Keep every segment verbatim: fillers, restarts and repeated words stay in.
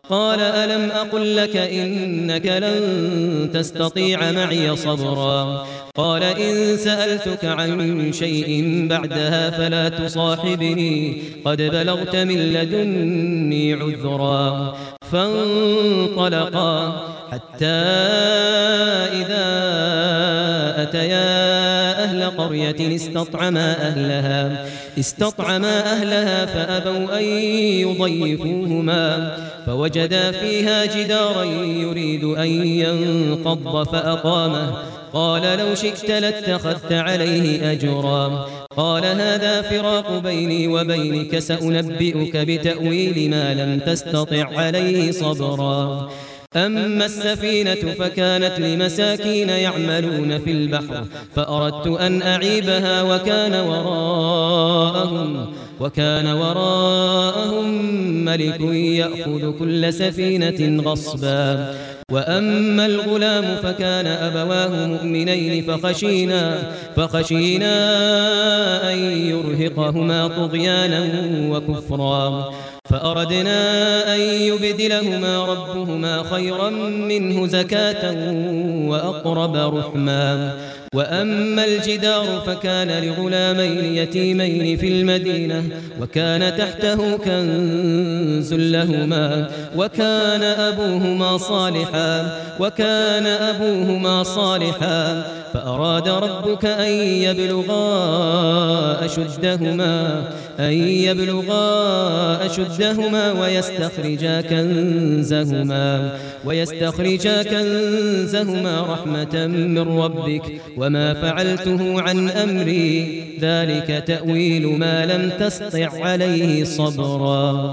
قال ألم أقل لك إنك لن تستطيع معي صبرا قال إن سألتك عن شيء بعدها فلا تصاحبني قد بلغت من لدني عذرا فانطلقا حتى إذا أتيا أهل قرية استطعما أهلها استطعما أهلها فأبوا أن يضيفوهما فوجدا فيها جدارا يريد أن ينقض فأقامه قال لو شئت لاتخذت عليه أجرا قال هذا فراق بيني وبينك سأنبئك بتأويل ما لم تستطع عليه صبرا أما السفينة فكانت لمساكين يعملون في البحر فأردت أن أعيبها وكان وراءهم وكان وراءهم ملك يأخذ كل سفينة غصبا وأما الغلام فكان أبواه مؤمنين فخشينا فخشينا أن يرهقهما طغيانا وكفرا فأردنا أن يبدلهما ربهما خيرا منه زكاة وأقرب رحما وأما الجدار فكان لغلامين يتيمين في المدينة وكان تحته كنز لهما وكان أبوهما صالحا وكان أبوهما صالحا فأراد ربك أن يبلغا أشدهما أن يبلغا أشدهما ويستخرجا كنزهما ويستخرجا كنزهما رحمة من ربك وما فعلته عن أمري ذلك تأويل ما لم تسطع عليه صبرا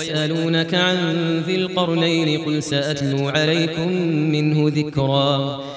ويسألونك عن ذي القرنين قل سأتلو عليكم منه ذكرا